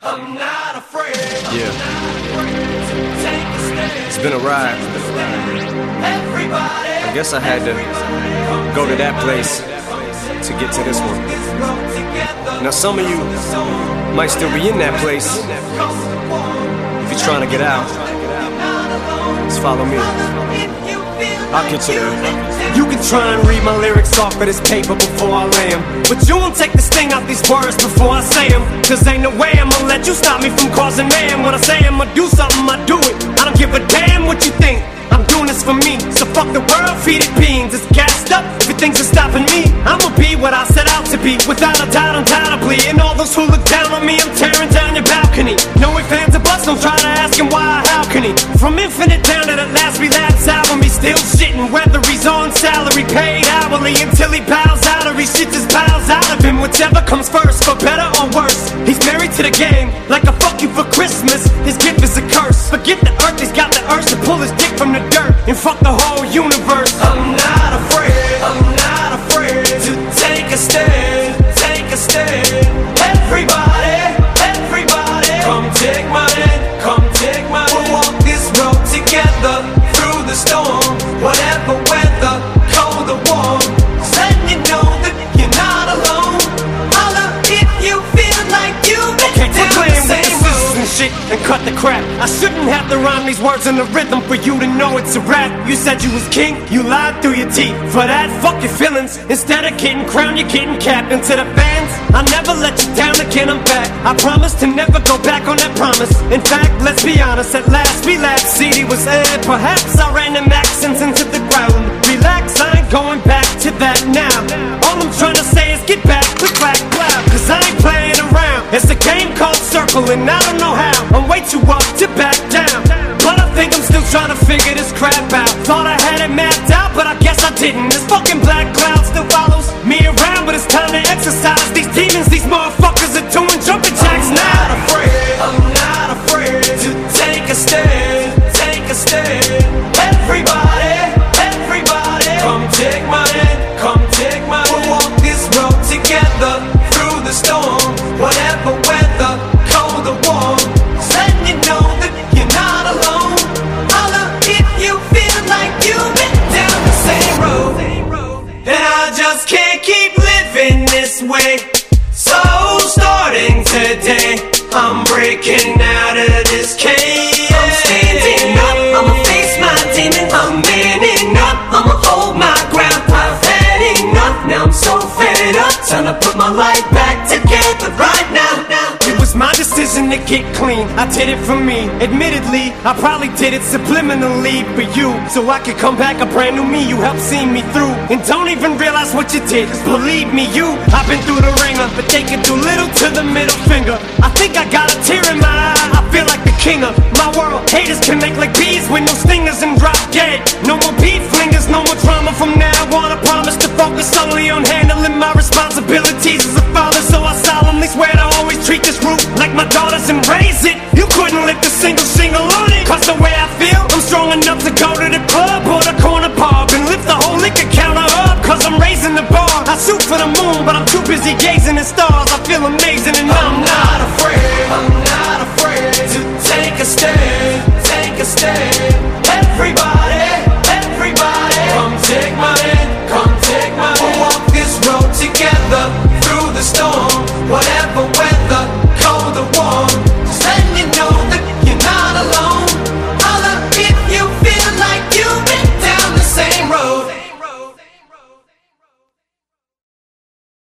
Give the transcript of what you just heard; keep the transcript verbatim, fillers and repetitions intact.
I'm not afraid. Yeah. It's been a ride. I guess I had to go to that place to get to this one. Now some of you might still be in that place. If you're trying to get out, just follow me. I'll get you there. You can try and read my lyrics off of this paper before I lay them, but you won't take the sting out these words before I say them. Cause ain't no way I'ma let you stop me from causing mayhem. When I say I'ma do something, I do it. I don't give a damn what you think. I'm doing this for me, so fuck the world, feed it beans. It's gassed up, if it thinks it's stopping me, I'ma be what I set out to be, without a doubt, undoubtedly. And all those who look down on me, I'm tearing down your balcony. No ifs, ands, or buts, don't try to ask him why or how can he. From Infinite down to the last relapse album, he's still shitting, whether he's on salary, paid hourly, until he bows out or he shits his bowels out of him. Whichever comes first, for better or worse. He's married to the game, like a fuck you for Christmas. His gift is a curse. Forget the earth, he's got the urge to pull his dick from the dirt and fuck the whole universe. I'm not afraid, I'm not afraid to take a stand, take a stand. Everybody, everybody, come take my hand, come take my hand. We'll walk this road together through the storm, whatever weather, cold or warm. Just letting you know that you're not alone. Holla if you feel like you've been down the same road. Shit and cut the crap. I shouldn't have to rhyme these words in the rhythm for you to know it's a rap. You said you was king, you lied through your teeth. For that, fuck your feelings. Instead of getting crowned, you're getting capped. And to the fans, I never let you down again, I'm back. I promise to never go back on that promise. In fact, let's be honest, at last we laughed. C D was aired, perhaps I ran them accents into the ground. Relax, I ain't going back to that now. All I'm trying to say is get back, click, clack, clap. Cause I ain't playing around. It's a game called Circle and I don't know how. I'm way too up to back down, but I think I'm still trying to figure this crap out. Thought I had it mapped out, but I guess I didn't. This fucking black cloud still follows me around, but it's time to exercise these demons. These motherfuckers are doing jumping jacks now. I'm not afraid, I'm not afraid to take a stand, take a stand. Everybody, everybody, come take my hand, come take my hand. We'll walk this road together through the storm, whatever weather, cold or warm. Just letting you know that you're not alone. Holla if you feel like you've been down the same road. And I just can't keep living this way. So starting today, I'm breaking out of this cage. I'm standing up, I'ma face my demons. I'm manning up, I'ma hold my ground. I've had enough, now I'm so fed up. Time to put my life back together right now. It was my decision to get clean, I did it for me. Admittedly, I probably did it subliminally for you, so I could come back a brand new me. You helped see me through, and don't even realize what you did. Cause believe me, you, I've been through the ringer, but they can do little to the middle finger. I think I got a tear in my eye, I feel like the king of my world. Haters can make like bees with no stingers and drop dead. No more beef flingers, no more drama from now on. I promise to focus solely on handling my responsibilities as a father. So I solemnly swear to always treat this roof like my daughters and raise it. You couldn't lift a single